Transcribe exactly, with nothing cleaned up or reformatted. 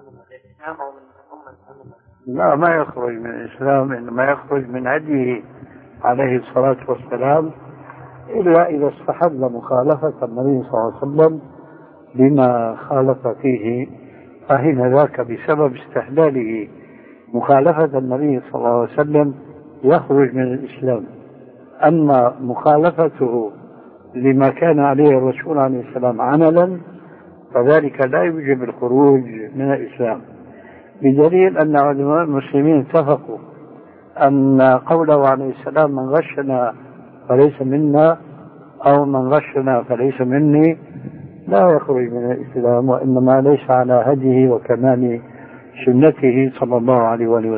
الإسلام أو من أمة؟ لا، ما يخرج من الإسلام، إنما يخرج من هديه عليه الصلاة والسلام، إلا إذا استحل مخالفة النبي صلى الله عليه وسلم بما خالف فيه، فحين ذاك بسبب استحلاله مخالفة النبي صلى الله عليه وسلم يخرج من الإسلام. أما مخالفته لما كان عليه الرسول عليه السلام عملا فذلك لا يوجب الخروج من الإسلام، بدليل أن علماء المسلمين اتفقوا أن قوله عليه السلام من غشنا فليس منا أو من غشنا فليس مني لا يخرج من الإسلام، وإنما ليس على هديه وكمال سنته صلى الله عليه وسلم.